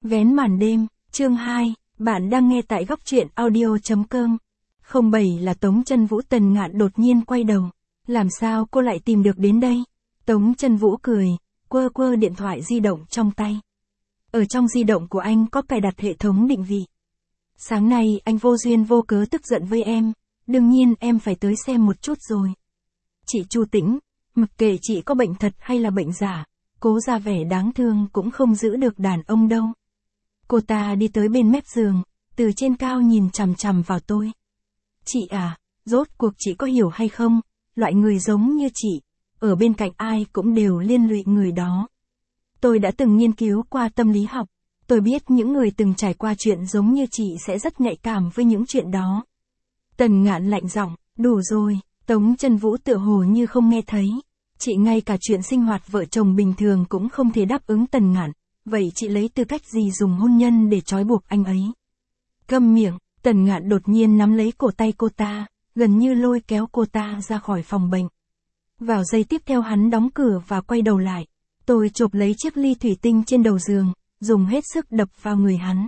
Vén màn đêm, chương 2, bạn đang nghe tại góc truyện audio.com. 07 là Tống Chân Vũ. Tần Ngạn đột nhiên quay đầu. Làm sao cô lại tìm được đến đây? Tống Chân Vũ cười, quơ quơ điện thoại di động trong tay. Ở trong di động của anh có cài đặt hệ thống định vị. Sáng nay anh vô duyên vô cớ tức giận với em, đương nhiên em phải tới xem một chút rồi. Chị Chu Tĩnh, mặc kệ chị có bệnh thật hay là bệnh giả, cố ra vẻ đáng thương cũng không giữ được đàn ông đâu. Cô ta đi tới bên mép giường, từ trên cao nhìn chằm chằm vào tôi. Chị à, rốt cuộc chị có hiểu hay không, loại người giống như chị, ở bên cạnh ai cũng đều liên lụy người đó. Tôi đã từng nghiên cứu qua tâm lý học, tôi biết những người từng trải qua chuyện giống như chị sẽ rất nhạy cảm với những chuyện đó. Tần Ngạn lạnh giọng, đủ rồi. Tống Chân Vũ tựa hồ như không nghe thấy. Chị ngay cả chuyện sinh hoạt vợ chồng bình thường cũng không thể đáp ứng Tần Ngạn, vậy chị lấy tư cách gì dùng hôn nhân để trói buộc anh ấy? Câm miệng. Tần Ngạn đột nhiên nắm lấy cổ tay cô ta, gần như lôi kéo cô ta ra khỏi phòng bệnh. Vào giây tiếp theo hắn đóng cửa và quay đầu lại. Tôi chộp lấy chiếc ly thủy tinh trên đầu giường, dùng hết sức đập vào người hắn.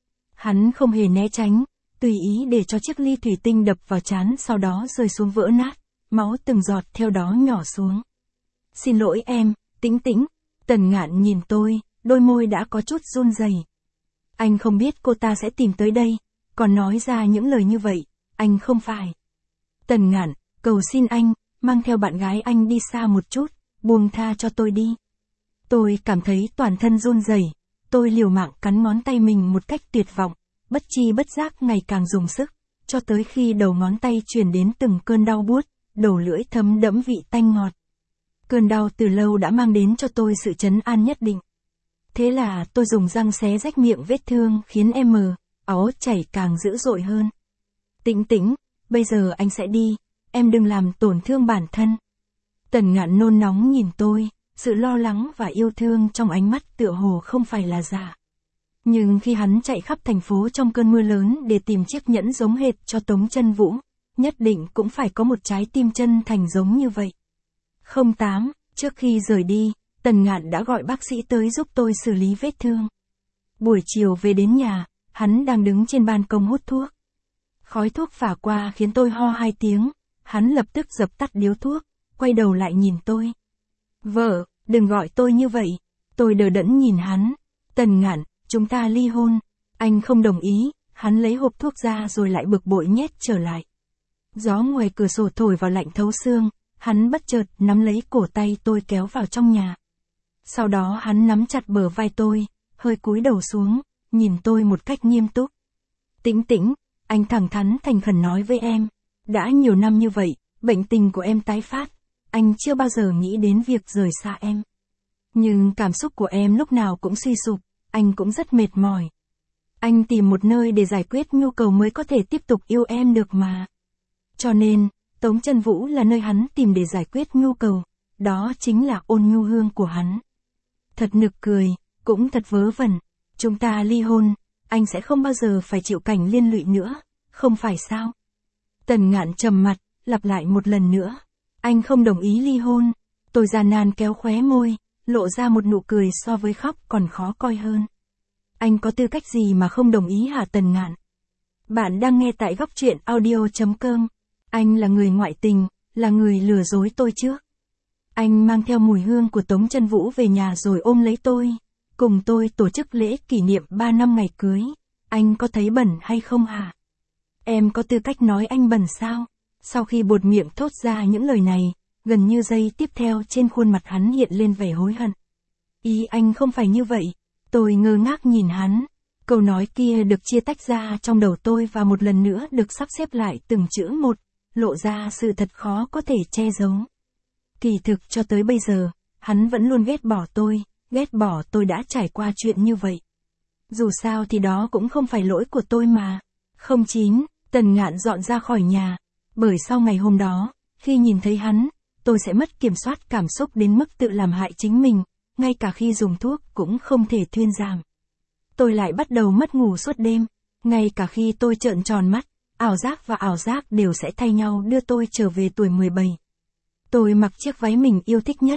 Hắn không hề né tránh, tùy ý để cho chiếc ly thủy tinh đập vào trán, sau đó rơi xuống vỡ nát, máu từng giọt theo đó nhỏ xuống. Xin lỗi em, Tĩnh Tĩnh. Tần Ngạn nhìn tôi, đôi môi đã có chút run rẩy. Anh không biết cô ta sẽ tìm tới đây, còn nói ra những lời như vậy, anh không phải. Tần Ngạn, cầu xin anh, mang theo bạn gái anh đi xa một chút, buông tha cho tôi đi. Tôi cảm thấy toàn thân run rẩy, tôi liều mạng cắn ngón tay mình một cách tuyệt vọng, bất chi bất giác ngày càng dùng sức, cho tới khi đầu ngón tay truyền đến từng cơn đau buốt, đầu lưỡi thấm đẫm vị tanh ngọt. Cơn đau từ lâu đã mang đến cho tôi sự trấn an nhất định. Thế là tôi dùng răng xé rách miệng vết thương khiến em máu chảy càng dữ dội hơn. Tĩnh Tĩnh, bây giờ anh sẽ đi, em đừng làm tổn thương bản thân. Tần Ngạn nôn nóng nhìn tôi, sự lo lắng và yêu thương trong ánh mắt tựa hồ không phải là giả. Nhưng khi hắn chạy khắp thành phố trong cơn mưa lớn để tìm chiếc nhẫn giống hệt cho Tống Chân Vũ, nhất định cũng phải có một trái tim chân thành giống như vậy. 08, trước khi rời đi, Tần Ngạn đã gọi bác sĩ tới giúp tôi xử lý vết thương. Buổi chiều về đến nhà, hắn đang đứng trên ban công hút thuốc. Khói thuốc phả qua khiến tôi ho 2 tiếng, hắn lập tức dập tắt điếu thuốc, quay đầu lại nhìn tôi. Vợ, đừng gọi tôi như vậy. Tôi đờ đẫn nhìn hắn. Tần Ngạn, chúng ta ly hôn. Anh không đồng ý, hắn lấy hộp thuốc ra rồi lại bực bội nhét trở lại. Gió ngoài cửa sổ thổi vào lạnh thấu xương, hắn bất chợt nắm lấy cổ tay tôi kéo vào trong nhà. Sau đó hắn nắm chặt bờ vai tôi, hơi cúi đầu xuống, nhìn tôi một cách nghiêm túc. Tĩnh Tĩnh, anh thẳng thắn thành khẩn nói với em, đã nhiều năm như vậy, bệnh tình của em tái phát, anh chưa bao giờ nghĩ đến việc rời xa em. Nhưng cảm xúc của em lúc nào cũng suy sụp, anh cũng rất mệt mỏi. Anh tìm một nơi để giải quyết nhu cầu mới có thể tiếp tục yêu em được mà. Cho nên, Tống Chân Vũ là nơi hắn tìm để giải quyết nhu cầu, đó chính là Ôn Nhu Hương của hắn. Thật nực cười, cũng thật vớ vẩn, chúng ta ly hôn, anh sẽ không bao giờ phải chịu cảnh liên lụy nữa, không phải sao? Tần Ngạn trầm mặt, lặp lại một lần nữa, anh không đồng ý ly hôn. Tôi gian nan kéo khóe môi, lộ ra một nụ cười so với khóc còn khó coi hơn. Anh có tư cách gì mà không đồng ý hả Tần Ngạn? Bạn đang nghe tại góc truyện audio.com. Anh là người ngoại tình, là người lừa dối tôi trước. Anh mang theo mùi hương của Tống Chân Vũ về nhà rồi ôm lấy tôi, cùng tôi tổ chức lễ kỷ niệm 3 năm ngày cưới. Anh có thấy bẩn hay không hả? Em có tư cách nói anh bẩn sao? Sau khi buột miệng thốt ra những lời này, gần như giây tiếp theo trên khuôn mặt hắn hiện lên vẻ hối hận. Ý anh không phải như vậy. Tôi ngơ ngác nhìn hắn. Câu nói kia được chia tách ra trong đầu tôi và một lần nữa được sắp xếp lại từng chữ một, lộ ra sự thật khó có thể che giấu. Kỳ thực cho tới bây giờ, hắn vẫn luôn ghét bỏ tôi đã trải qua chuyện như vậy. Dù sao thì đó cũng không phải lỗi của tôi mà. 09, Tần Ngạn dọn ra khỏi nhà. Bởi sau ngày hôm đó, khi nhìn thấy hắn, tôi sẽ mất kiểm soát cảm xúc đến mức tự làm hại chính mình, ngay cả khi dùng thuốc cũng không thể thuyên giảm. Tôi lại bắt đầu mất ngủ suốt đêm, ngay cả khi tôi trợn tròn mắt, ảo giác đều sẽ thay nhau đưa tôi trở về tuổi 17. Tôi mặc chiếc váy mình yêu thích nhất,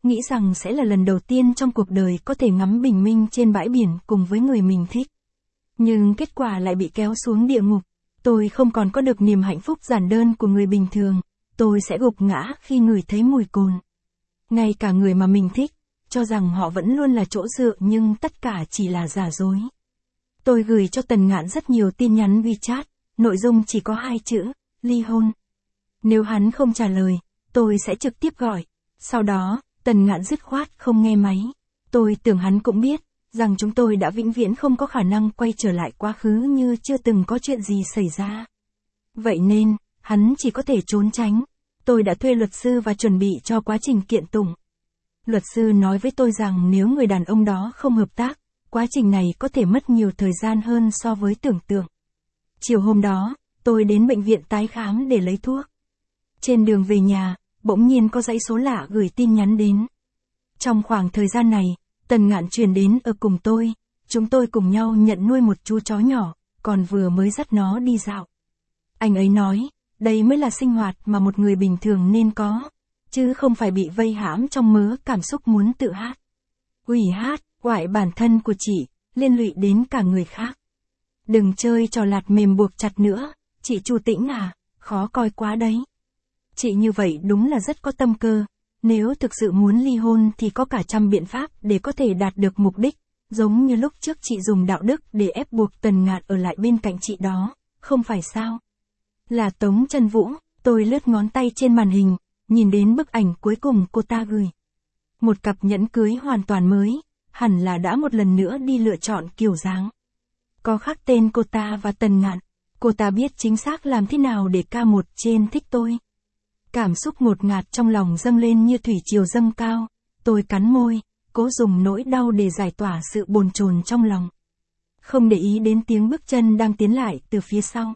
nghĩ rằng sẽ là lần đầu tiên trong cuộc đời có thể ngắm bình minh trên bãi biển cùng với người mình thích. Nhưng kết quả lại bị kéo xuống địa ngục. Tôi không còn có được niềm hạnh phúc giản đơn của người bình thường, tôi sẽ gục ngã khi ngửi thấy mùi cồn. Ngay cả người mà mình thích, cho rằng họ vẫn luôn là chỗ dựa nhưng tất cả chỉ là giả dối. Tôi gửi cho Tần Ngạn rất nhiều tin nhắn WeChat, nội dung chỉ có 2 chữ, ly hôn. Nếu hắn không trả lời, tôi sẽ trực tiếp gọi. Sau đó, Tần Ngạn dứt khoát không nghe máy. Tôi tưởng hắn cũng biết, rằng chúng tôi đã vĩnh viễn không có khả năng quay trở lại quá khứ như chưa từng có chuyện gì xảy ra. Vậy nên, hắn chỉ có thể trốn tránh. Tôi đã thuê luật sư và chuẩn bị cho quá trình kiện tụng. Luật sư nói với tôi rằng nếu người đàn ông đó không hợp tác, quá trình này có thể mất nhiều thời gian hơn so với tưởng tượng. Chiều hôm đó, tôi đến bệnh viện tái khám để lấy thuốc. Trên đường về nhà, bỗng nhiên có dãy số lạ gửi tin nhắn đến. Trong khoảng thời gian này, Tần Ngạn chuyển đến ở cùng tôi, chúng tôi cùng nhau nhận nuôi một chú chó nhỏ, còn vừa mới dắt nó đi dạo. Anh ấy nói, đây mới là sinh hoạt mà một người bình thường nên có, chứ không phải bị vây hãm trong mớ cảm xúc muốn tự hát. Ủy hát, oại bản thân của chị, liên lụy đến cả người khác. Đừng chơi trò lạt mềm buộc chặt nữa, chị Chu Tĩnh à, khó coi quá đấy. Chị như vậy đúng là rất có tâm cơ. Nếu thực sự muốn ly hôn thì có cả trăm biện pháp để có thể đạt được mục đích, giống như lúc trước chị dùng đạo đức để ép buộc Tần Ngạn ở lại bên cạnh chị đó, không phải sao? Là Tống Chân Vũ, tôi lướt ngón tay trên màn hình, nhìn đến bức ảnh cuối cùng cô ta gửi. Một cặp nhẫn cưới hoàn toàn mới, hẳn là đã một lần nữa đi lựa chọn kiểu dáng. Có khắc tên cô ta và Tần Ngạn, cô ta biết chính xác làm thế nào để K1 trên thích tôi. Cảm xúc ngột ngạt trong lòng dâng lên như thủy triều dâng cao, tôi cắn môi, cố dùng nỗi đau để giải tỏa sự bồn chồn trong lòng. Không để ý đến tiếng bước chân đang tiến lại từ phía sau.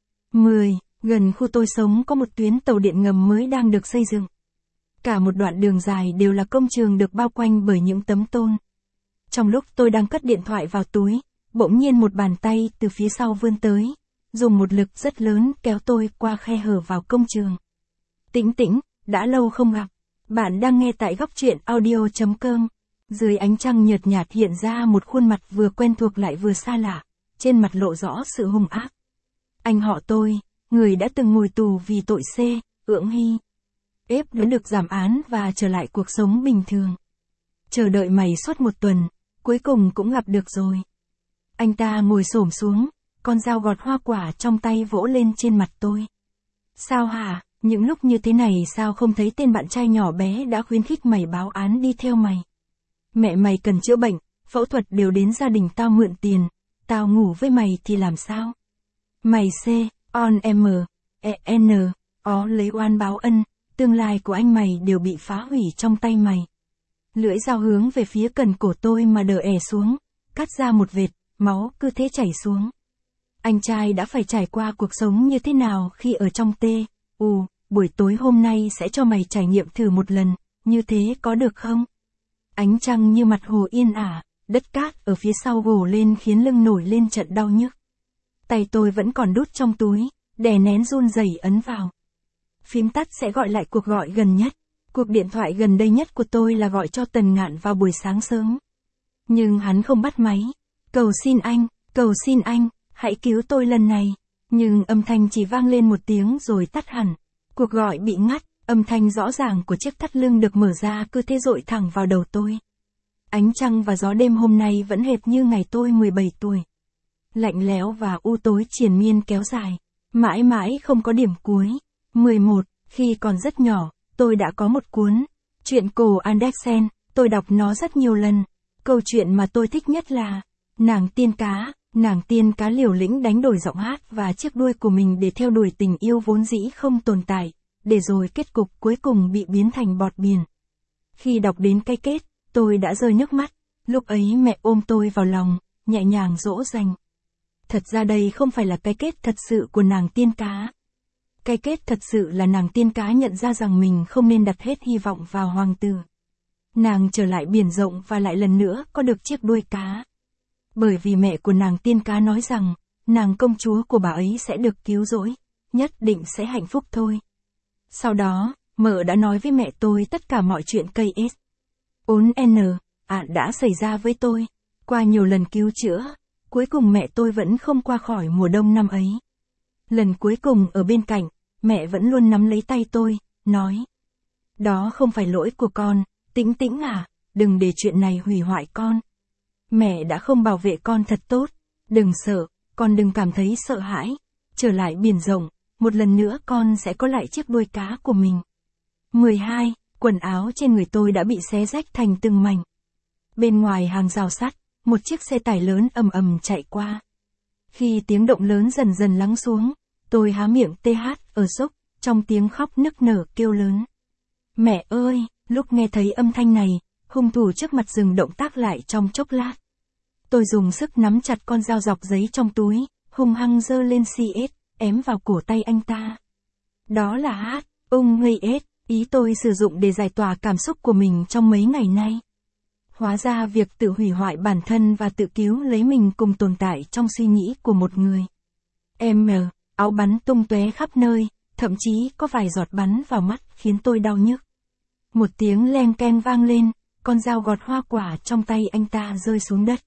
10. Gần khu tôi sống có một tuyến tàu điện ngầm mới đang được xây dựng. Cả một đoạn đường dài đều là công trường được bao quanh bởi những tấm tôn. Trong lúc tôi đang cất điện thoại vào túi, bỗng nhiên một bàn tay từ phía sau vươn tới, dùng một lực rất lớn kéo tôi qua khe hở vào công trường. Tĩnh Tĩnh, đã lâu không gặp. Bạn đang nghe tại góc truyện audio.com. Dưới ánh trăng nhợt nhạt hiện ra một khuôn mặt vừa quen thuộc lại vừa xa lạ, trên mặt lộ rõ sự hung ác. Anh họ tôi, người đã từng ngồi tù vì tội C, Ưỡng Hy. Ép đã được giảm án và trở lại cuộc sống bình thường. Chờ đợi mày suốt một tuần, cuối cùng cũng gặp được rồi. Anh ta ngồi xổm xuống, con dao gọt hoa quả trong tay vỗ lên trên mặt tôi. Sao hả? Những lúc như thế này sao không thấy tên bạn trai nhỏ bé đã khuyến khích mày báo án đi theo mày? Mẹ mày cần chữa bệnh, phẫu thuật đều đến gia đình tao mượn tiền, tao ngủ với mày thì làm sao? Mày C, on M, E N, ó lấy oan báo ân, tương lai của anh mày đều bị phá hủy trong tay mày. Lưỡi dao hướng về phía cần cổ tôi mà đờ ẻ xuống, cắt ra một vệt, máu cứ thế chảy xuống. Anh trai đã phải trải qua cuộc sống như thế nào khi ở trong buổi tối hôm nay sẽ cho mày trải nghiệm thử một lần, như thế có được không? Ánh trăng như mặt hồ yên ả, đất cát ở phía sau gồ lên khiến lưng nổi lên trận đau nhức. Tay tôi vẫn còn đút trong túi, đè nén run rẩy ấn vào. Phím tắt sẽ gọi lại cuộc gọi gần nhất. Cuộc điện thoại gần đây nhất của tôi là gọi cho Tần Ngạn vào buổi sáng sớm. Nhưng hắn không bắt máy. Cầu xin anh, hãy cứu tôi lần này. Nhưng âm thanh chỉ vang lên một tiếng rồi tắt hẳn. Cuộc gọi bị ngắt, âm thanh rõ ràng của chiếc thắt lưng được mở ra cứ thế dội thẳng vào đầu tôi. Ánh trăng và gió đêm hôm nay vẫn hệt như ngày tôi 17 tuổi. Lạnh lẽo và u tối triền miên kéo dài, mãi mãi không có điểm cuối. 11. Khi còn rất nhỏ, tôi đã có một cuốn truyện cổ Andersen, tôi đọc nó rất nhiều lần. Câu chuyện mà tôi thích nhất là Nàng tiên cá liều lĩnh đánh đổi giọng hát và chiếc đuôi của mình để theo đuổi tình yêu vốn dĩ không tồn tại, để rồi kết cục cuối cùng bị biến thành bọt biển. Khi đọc đến cái kết, tôi đã rơi nước mắt, lúc ấy mẹ ôm tôi vào lòng, nhẹ nhàng dỗ dành. Thật ra đây không phải là cái kết thật sự của nàng tiên cá. Cái kết thật sự là nàng tiên cá nhận ra rằng mình không nên đặt hết hy vọng vào hoàng tử. Nàng trở lại biển rộng và lại lần nữa có được chiếc đuôi cá. Bởi vì mẹ của nàng tiên cá nói rằng, nàng công chúa của bà ấy sẽ được cứu rỗi, nhất định sẽ hạnh phúc thôi. Sau đó, mợ đã nói với mẹ tôi tất cả mọi chuyện cây ếch. đã xảy ra với tôi. Qua nhiều lần cứu chữa, cuối cùng mẹ tôi vẫn không qua khỏi mùa đông năm ấy. Lần cuối cùng ở bên cạnh, mẹ vẫn luôn nắm lấy tay tôi, nói. Đó không phải lỗi của con, Tĩnh Tĩnh à, đừng để chuyện này hủy hoại con. Mẹ đã không bảo vệ con thật tốt, đừng sợ, con đừng cảm thấy sợ hãi. Trở lại biển rộng, một lần nữa con sẽ có lại chiếc đuôi cá của mình. 12. Quần áo trên người tôi đã bị xé rách thành từng mảnh. Bên ngoài hàng rào sắt, một chiếc xe tải lớn ầm ầm chạy qua. Khi tiếng động lớn dần dần lắng xuống, tôi há miệng ở sốc, trong tiếng khóc nức nở kêu lớn. Mẹ ơi, lúc nghe thấy âm thanh này, hung thủ trước mặt dừng động tác lại trong chốc lát. Tôi dùng sức nắm chặt con dao dọc giấy trong túi, hung hăng giơ lên CS, ém vào cổ tay anh ta. Đó là ý tôi sử dụng để giải tỏa cảm xúc của mình trong mấy ngày nay. Hóa ra việc tự hủy hoại bản thân và tự cứu lấy mình cùng tồn tại trong suy nghĩ của một người. Áo bắn tung tóe khắp nơi, thậm chí có vài giọt bắn vào mắt khiến tôi đau nhức. Một tiếng leng keng vang lên, con dao gọt hoa quả trong tay anh ta rơi xuống đất.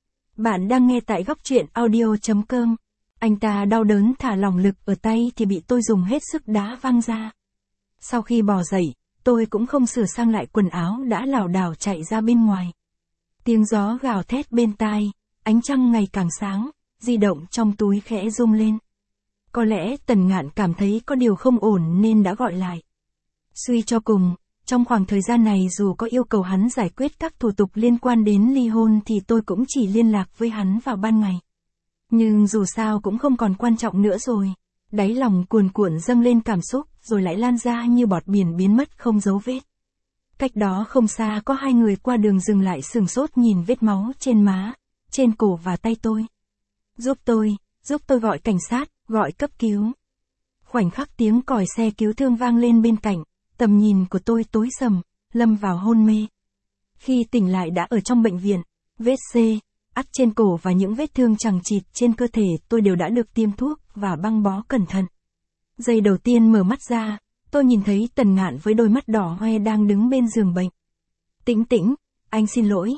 Bạn đang nghe tại góc truyện audio.com. Anh ta đau đớn thả lỏng lực ở tay thì bị tôi dùng hết sức đá văng ra. Sau khi bò dậy, tôi cũng không sửa sang lại quần áo đã lảo đảo chạy ra bên ngoài. Tiếng gió gào thét bên tai, ánh trăng ngày càng sáng, di động trong túi khẽ rung lên. Có lẽ Tần Ngạn cảm thấy có điều không ổn nên đã gọi lại. Suy cho cùng, trong khoảng thời gian này dù có yêu cầu hắn giải quyết các thủ tục liên quan đến ly hôn thì tôi cũng chỉ liên lạc với hắn vào ban ngày. Nhưng dù sao cũng không còn quan trọng nữa rồi. Đáy lòng cuồn cuộn dâng lên cảm xúc rồi lại lan ra như bọt biển biến mất không dấu vết. Cách đó không xa có hai người qua đường dừng lại sửng sốt nhìn vết máu trên má, trên cổ và tay tôi. Giúp tôi gọi cảnh sát, gọi cấp cứu. Khoảnh khắc tiếng còi xe cứu thương vang lên bên cạnh, tầm nhìn của tôi tối sầm, lâm vào hôn mê. Khi tỉnh lại đã ở trong bệnh viện, vết ắt trên cổ và những vết thương chằng chịt trên cơ thể tôi đều đã được tiêm thuốc và băng bó cẩn thận. Giây đầu tiên mở mắt ra, tôi nhìn thấy Tần Ngạn với đôi mắt đỏ hoe đang đứng bên giường bệnh. Tĩnh Tĩnh, anh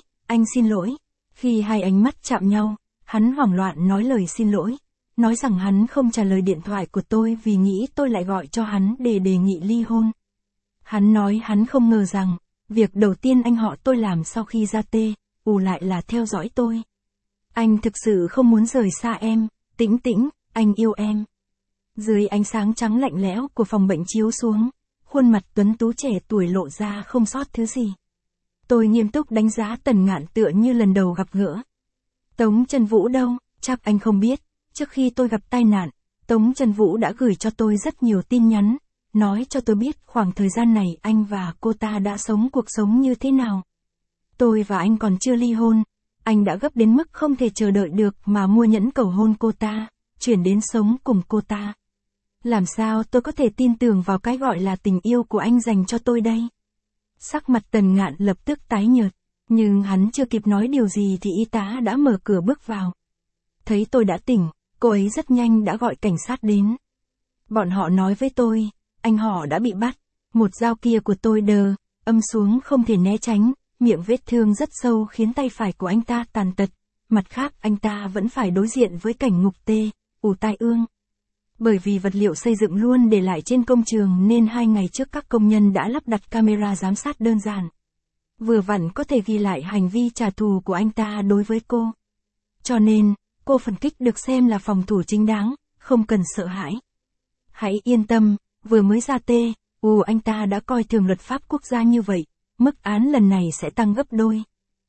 xin lỗi. Khi hai ánh mắt chạm nhau, hắn hoảng loạn nói lời xin lỗi, nói rằng hắn không trả lời điện thoại của tôi vì nghĩ tôi lại gọi cho hắn để đề nghị ly hôn. Hắn nói hắn không ngờ rằng, việc đầu tiên anh họ tôi làm sau khi ra lại là theo dõi tôi. Anh thực sự không muốn rời xa em, Tĩnh Tĩnh, anh yêu em. Dưới ánh sáng trắng lạnh lẽo của phòng bệnh chiếu xuống, khuôn mặt tuấn tú trẻ tuổi lộ ra không sót thứ gì. Tôi nghiêm túc đánh giá Tần Ngạn tựa như lần đầu gặp gỡ. Tống Trân Vũ đâu, chắc anh không biết, trước khi tôi gặp tai nạn, Tống Trân Vũ đã gửi cho tôi rất nhiều tin nhắn, nói cho tôi biết khoảng thời gian này anh và cô ta đã sống cuộc sống như thế nào. Tôi và anh còn chưa ly hôn, anh đã gấp đến mức không thể chờ đợi được mà mua nhẫn cầu hôn cô ta, chuyển đến sống cùng cô ta. Làm sao tôi có thể tin tưởng vào cái gọi là tình yêu của anh dành cho tôi đây? Sắc mặt Tần Ngạn lập tức tái nhợt, nhưng hắn chưa kịp nói điều gì thì y tá đã mở cửa bước vào. Thấy tôi đã tỉnh, cô ấy rất nhanh đã gọi cảnh sát đến. Bọn họ nói với tôi, anh họ đã bị bắt, một dao kia của tôi âm xuống không thể né tránh, miệng vết thương rất sâu khiến tay phải của anh ta tàn tật, mặt khác anh ta vẫn phải đối diện với cảnh ngục tai ương. Bởi vì vật liệu xây dựng luôn để lại trên công trường nên 2 ngày trước các công nhân đã lắp đặt camera giám sát đơn giản. Vừa vặn có thể ghi lại hành vi trả thù của anh ta đối với cô. Cho nên, cô phản kích được xem là phòng thủ chính đáng, không cần sợ hãi. Hãy yên tâm, vừa mới ra anh ta đã coi thường luật pháp quốc gia như vậy, mức án lần này sẽ tăng gấp đôi.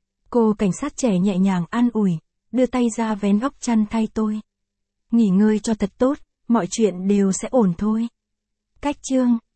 Cô cảnh sát trẻ nhẹ nhàng an ủi, đưa tay ra vén góc chăn thay tôi. Nghỉ ngơi cho thật tốt, mọi chuyện đều sẽ ổn thôi. Cách chương